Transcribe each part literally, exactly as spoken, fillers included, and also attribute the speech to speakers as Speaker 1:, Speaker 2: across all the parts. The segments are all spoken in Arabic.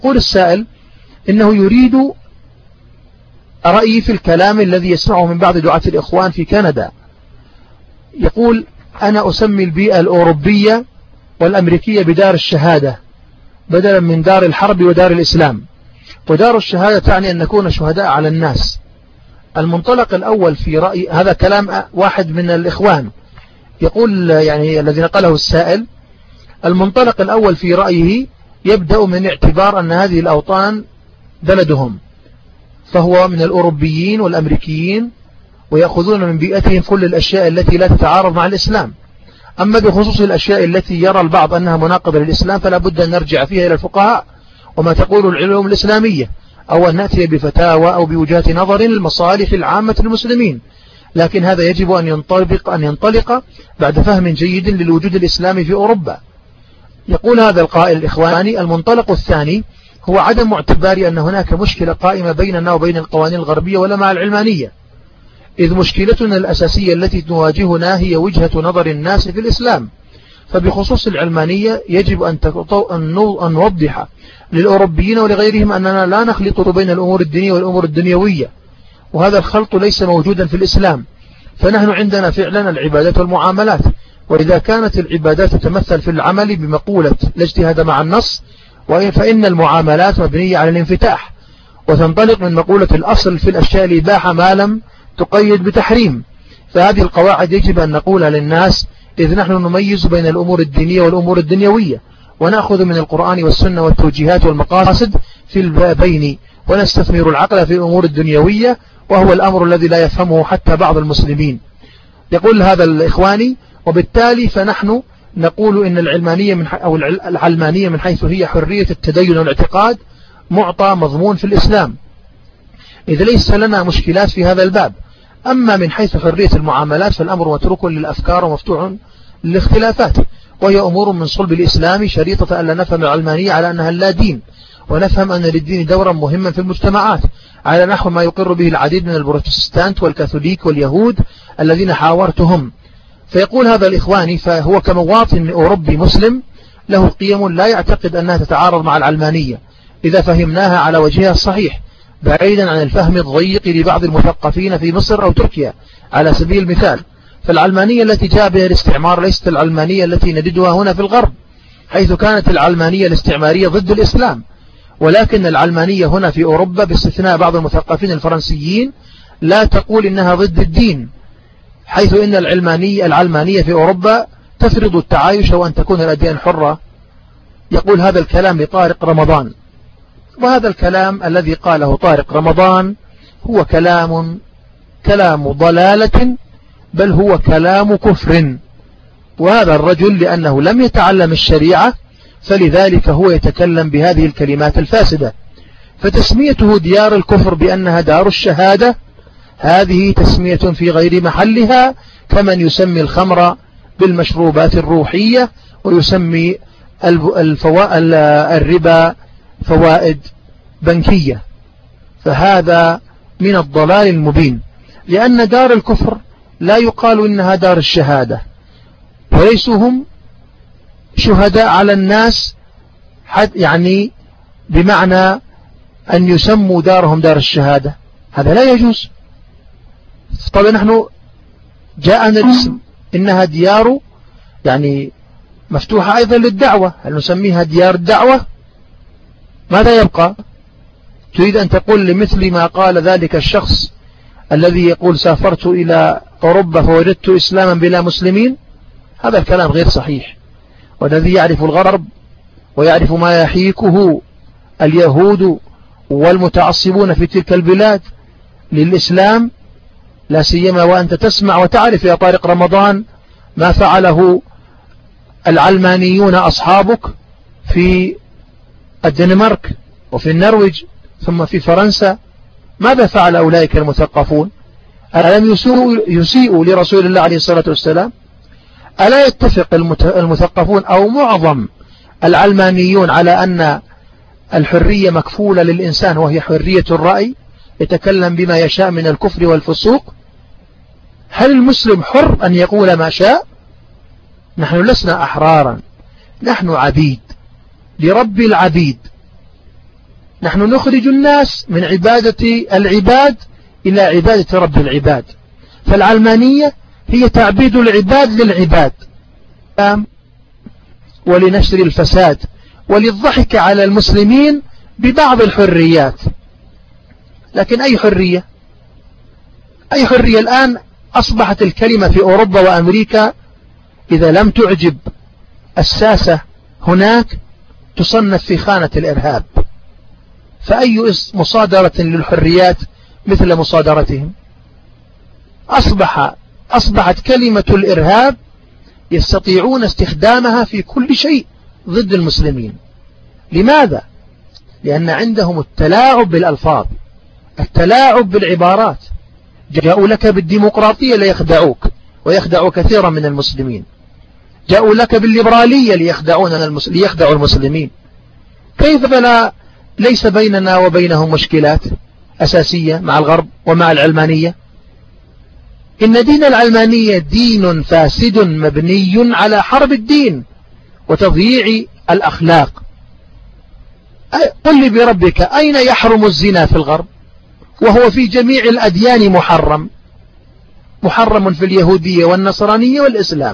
Speaker 1: يقول السائل إنه يريد رأيي في الكلام الذي يسمعه من بعض دعاة الإخوان في كندا. يقول: أنا أسمي البيئة الأوروبية والأمريكية بدار الشهادة بدلا من دار الحرب ودار الإسلام، ودار الشهادة تعني أن نكون شهداء على الناس. المنطلق الأول في رأي هذا كلام واحد من الإخوان، يقول يعني الذي نقله السائل: المنطلق الأول في رأيه يبدأ من اعتبار أن هذه الأوطان بلدهم، فهو من الأوروبيين والأمريكيين ويأخذون من بيئتهم كل الأشياء التي لا تتعارض مع الإسلام. أما بخصوص الأشياء التي يرى البعض أنها مناقضة للإسلام فلا بد أن نرجع فيها إلى الفقهاء وما تقول العلوم الإسلامية، أو أن نأتي بفتاوى أو بوجهات نظر للمصالح العامة للمسلمين، لكن هذا يجب أن ينطلق, أن ينطلق بعد فهم جيد للوجود الإسلامي في أوروبا. يقول هذا القائل الإخواني: المنطلق الثاني هو عدم اعتبار أن هناك مشكلة قائمة بيننا وبين القوانين الغربية ولا مع العلمانية، إذ مشكلتنا الأساسية التي تواجهنا هي وجهة نظر الناس في الإسلام. فبخصوص العلمانية يجب أن نوضح للأوروبيين ولغيرهم أننا لا نخلط بين الأمور الدينية والأمور الدنيوية، وهذا الخلط ليس موجودا في الإسلام. فنحن عندنا فعلا العبادات والمعاملات، وإذا كانت العبادات تتمثل في العمل بمقولة لا اجتهاد مع النص، فإن المعاملات مبنية على الانفتاح وتنطلق من مقولة الأصل في الأشياء الإباحة ما لم تقيد بتحريم. فهذه القواعد يجب أن نقولها للناس، إذ نحن نميز بين الأمور الدينية والأمور الدنيوية، ونأخذ من القرآن والسنة والتوجيهات والمقاصد في البابين، ونستثمر العقل في الأمور الدنيوية، وهو الأمر الذي لا يفهمه حتى بعض المسلمين. يقول هذا الإخواني: وبالتالي فنحن نقول إن العلمانية من أو العلمانية من حيث هي حرية التدين والاعتقاد معطى مضمون في الإسلام، إذ ليس لنا مشكلات في هذا الباب. أما من حيث حرية المعاملات فالأمر متروك للأفكار ومفتوح للاختلافات، وهي أمور من صلب الإسلام، شريطة أن لا نفهم العلمانية على أنها لا دين، ونفهم أن للدين دورا مهما في المجتمعات على نحو ما يقر به العديد من البروتستانت والكاثوليك واليهود الذين حاورتهم. فيقول هذا الإخواني: فهو كمواطن أوروبي مسلم له قيم لا يعتقد أنها تتعارض مع العلمانية إذا فهمناها على وجهها الصحيح، بعيدا عن الفهم الضيق لبعض المثقفين في مصر أو تركيا على سبيل المثال. فالعلمانية التي جاء بها الاستعمار ليست العلمانية التي نجدها هنا في الغرب، حيث كانت العلمانية الاستعمارية ضد الإسلام، ولكن العلمانية هنا في أوروبا باستثناء بعض المثقفين الفرنسيين لا تقول إنها ضد الدين، حيث إن العلمانية, العلمانية في أوروبا تفرض التعايش وأن تكون الأديان حرة. يقول هذا الكلام لطارق رمضان، وهذا الكلام الذي قاله طارق رمضان هو كلام كلام ضلالة، بل هو كلام كفر. وهذا الرجل لأنه لم يتعلم الشريعة فلذلك هو يتكلم بهذه الكلمات الفاسدة. فتسميته ديار الكفر بأنها دار الشهادة هذه تسمية في غير محلها، كمن يسمي الخمر بالمشروبات الروحية ويسمي الربا فوائد بنكية. فهذا من الضلال المبين، لأن دار الكفر لا يقال إنها دار الشهادة، وليسوا هم شهداء على الناس حد يعني بمعنى أن يسموا دارهم دار الشهادة، هذا لا يجوز. طبعا نحن جاءنا الاسم إنها ديار يعني مفتوحة أيضا للدعوة، هل نسميها ديار الدعوة؟ ماذا يبقى؟ تريد أن تقول لمثل ما قال ذلك الشخص الذي يقول سافرت إلى أوروبا فوجدت إسلاما بلا مسلمين؟ هذا الكلام غير صحيح. والذي يعرف الغرب ويعرف ما يحيكه اليهود والمتعصبون في تلك البلاد للإسلام، لا سيما وأنت تسمع وتعرف يا طارق رمضان ما فعله العلمانيون أصحابك في الدنمارك وفي النرويج ثم في فرنسا. ماذا فعل أولئك المثقفون؟ ألم يسيئوا لرسول الله عليه الصلاة والسلام؟ ألا يتفق المثقفون أو معظم العلمانيون على أن الحرية مكفولة للإنسان وهي حرية الرأي، يتكلم بما يشاء من الكفر والفسوق؟ هل المسلم حر أن يقول ما شاء؟ نحن لسنا أحرارا، نحن عبيد لرب العبيد، نحن نخرج الناس من عبادة العباد إلى عبادة رب العباد. فالعلمانية هي تعبيد العباد للعباد ولنشر الفساد وللضحك على المسلمين ببعض الحريات. لكن أي حرية؟ أي حرية الآن؟ أصبحت الكلمة في أوروبا وأمريكا إذا لم تعجب الساسة هناك تصنف في خانة الإرهاب. فأي مصادرة للحريات مثل مصادرتهم؟ أصبح أصبحت كلمة الإرهاب يستطيعون استخدامها في كل شيء ضد المسلمين. لماذا؟ لأن عندهم التلاعب بالألفاظ، التلاعب بالعبارات. جاءوا لك بالديمقراطية ليخدعوك ويخدعوا كثيرا من المسلمين. جاءوا لك بالليبرالية ليخدعون المسلمين ليخدعوا المسلمين. كيف فلا ليس بيننا وبينهم مشكلات أساسية مع الغرب ومع العلمانية؟ إن دين العلمانية دين فاسد مبني على حرب الدين وتضييع الأخلاق. قل لي بربك أين يحرم الزنا في الغرب وهو في جميع الأديان محرم؟ محرم في اليهودية والنصرانية والإسلام.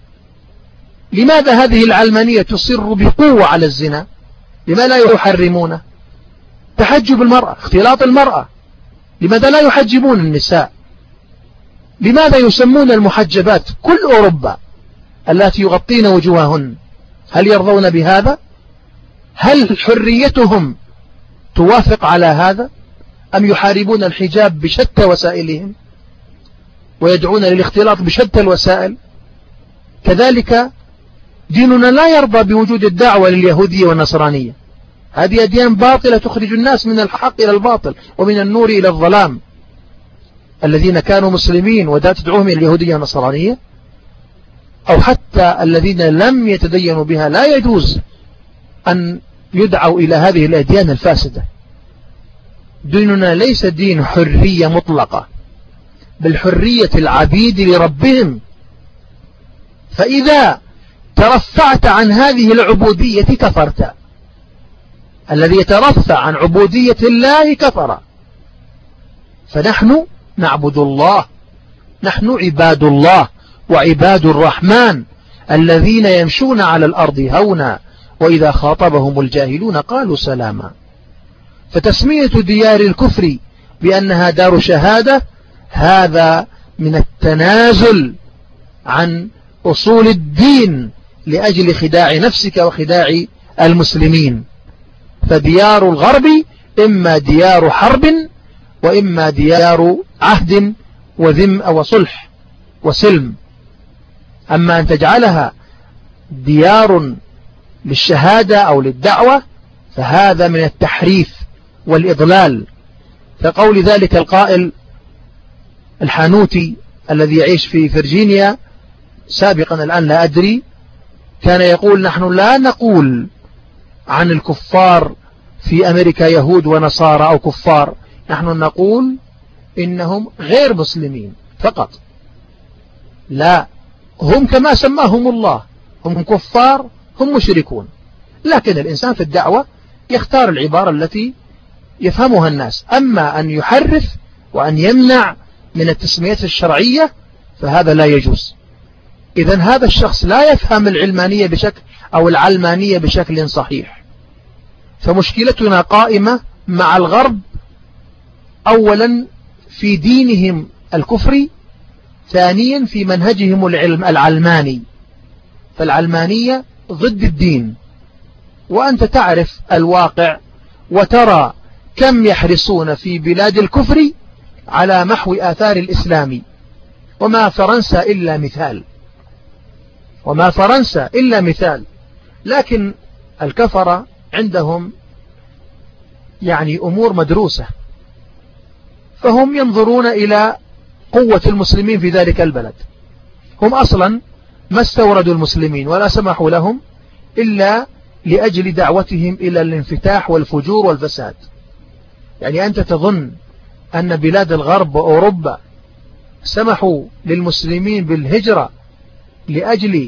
Speaker 1: لماذا هذه العلمانية تصر بقوة على الزنا؟ لماذا لا يحرمونه؟ تحجب المرأة، اختلاط المرأة، لماذا لا يحجبون النساء؟ لماذا يسمون المحجبات كل أوروبا التي يغطين وجوههن؟ هل يرضون بهذا؟ هل حريتهم توافق على هذا؟ أم يحاربون الحجاب بشتى وسائلهم ويدعون للاختلاط بشتى الوسائل؟ كذلك ديننا لا يرضى بوجود الدعوة لليهودية والنصرانية. هذه أديان باطلة تخرج الناس من الحق إلى الباطل ومن النور إلى الظلام. الذين كانوا مسلمين ودا تدعوهم إلى اليهودية والنصرانية أو حتى الذين لم يتدينوا بها لا يجوز أن يدعوا إلى هذه الأديان الفاسدة. ديننا ليس دين حرية مطلقة بل حرية العبيد لربهم. فإذا ترفعت عن هذه العبودية كفرت. الذي يترفع عن عبودية الله كفر. فنحن نعبد الله، نحن عباد الله وعباد الرحمن الذين يمشون على الأرض هونا وإذا خاطبهم الجاهلون قالوا سلاما. فتسمية ديار الكفر بأنها دار شهادة هذا من التنازل عن أصول الدين لأجل خداع نفسك وخداع المسلمين. فديار الغرب إما ديار حرب وإما ديار عهد وذم وصلح وسلم. أما أن تجعلها ديار للشهادة أو للدعوة فهذا من التحريف والإضلال. كقول ذلك القائل الحانوتي الذي يعيش في فرجينيا سابقا الآن لا أدري، كان يقول نحن لا نقول عن الكفار في أمريكا يهود ونصارى أو كفار، نحن نقول إنهم غير مسلمين فقط. لا، هم كما سماهم الله، هم كفار، هم مشركون. لكن الإنسان في الدعوة يختار العبارة التي يفهمها الناس. أما أن يحرف وأن يمنع من التسميات الشرعية فهذا لا يجوز. إذن هذا الشخص لا يفهم العلمانية بشكل أو العلمانية بشكل صحيح. فمشكلتنا قائمة مع الغرب أولا في دينهم الكفري، ثانيا في منهجهم العلم العلماني. فالعلمانية ضد الدين، وأنت تعرف الواقع وترى كم يحرصون في بلاد الكفر على محو آثار الإسلام. وما فرنسا إلا مثال، وما فرنسا إلا مثال. لكن الكفرة عندهم يعني أمور مدروسة، فهم ينظرون إلى قوة المسلمين في ذلك البلد. هم أصلا ما استوردوا المسلمين ولا سمحوا لهم إلا لأجل دعوتهم إلى الانفتاح والفجور والفساد. يعني أنت تظن أن بلاد الغرب وأوروبا سمحوا للمسلمين بالهجرة لأجل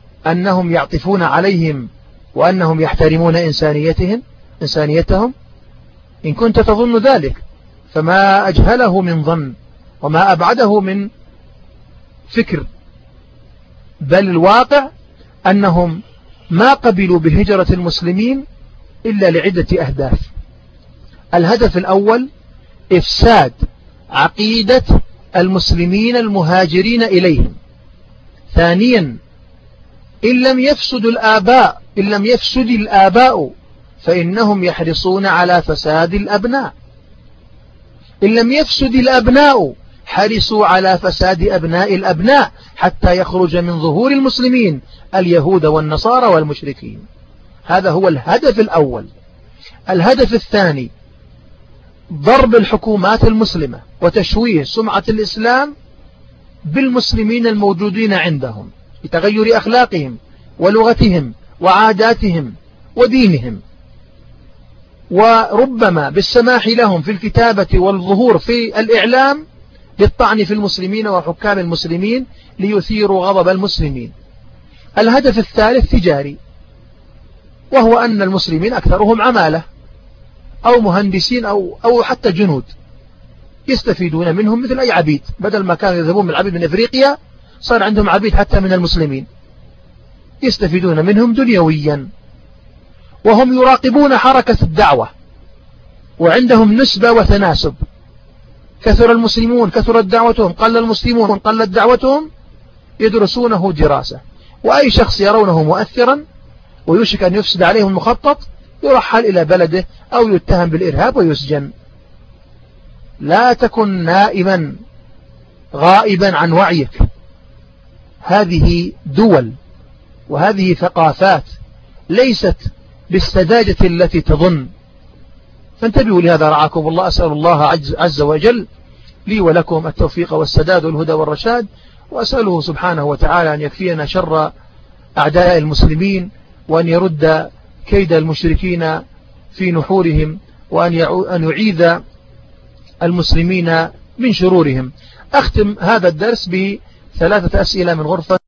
Speaker 1: أنهم يعطفون عليهم وأنهم يحترمون إنسانيتهم إنسانيتهم إن كنت تظن ذلك، فما أجهله من ظن وما أبعده من فكر. بل الواقع أنهم ما قبلوا بهجرة المسلمين إلا لعدة أهداف. الهدف الأول إفساد عقيدة المسلمين المهاجرين إليهم. ثانيا إن لم يفسد الآباء إن لم يفسد الآباء فإنهم يحرصون على فساد الأبناء. إن لم يفسد الأبناء حرصوا على فساد أبناء الأبناء حتى يخرج من ظهور المسلمين اليهود والنصارى والمشركين. هذا هو الهدف الأول. الهدف الثاني ضرب الحكومات المسلمة وتشويه سمعة الإسلام بالمسلمين الموجودين عندهم بتغير أخلاقهم ولغتهم وعاداتهم ودينهم، وربما بالسماح لهم في الكتابة والظهور في الإعلام للطعن في المسلمين وحكام المسلمين ليثيروا غضب المسلمين. الهدف الثالث تجاري، وهو أن المسلمين أكثرهم عمالة أو مهندسين أو, أو حتى جنود يستفيدون منهم مثل أي عبيد. بدل ما كانوا يذهبون من العبيد من إفريقيا صار عندهم عبيد حتى من المسلمين يستفيدون منهم دنيويا. وهم يراقبون حركة الدعوة وعندهم نسبة وتناسب. كثر المسلمون كثرت دعوتهم، قل المسلمون قلت دعوتهم، يدرسونه دراسة. وأي شخص يرونه مؤثرا ويوشك أن يفسد عليهم المخطط يرحل إلى بلده أو يتهم بالإرهاب ويسجن. لا تكن نائما غائبا عن وعيك. هذه دول وهذه ثقافات ليست بالسذاجة التي تظن. فانتبهوا لهذا رعاكم الله. أسأل الله عز وجل لي ولكم التوفيق والسداد والهدى والرشاد، وأسأله سبحانه وتعالى أن يكفينا شر أعداء المسلمين، وأن يرد كيد المشركين في نحورهم، وأن يعيذ المسلمين من شرورهم. أختم هذا الدرس بثلاثة أسئلة من غرفة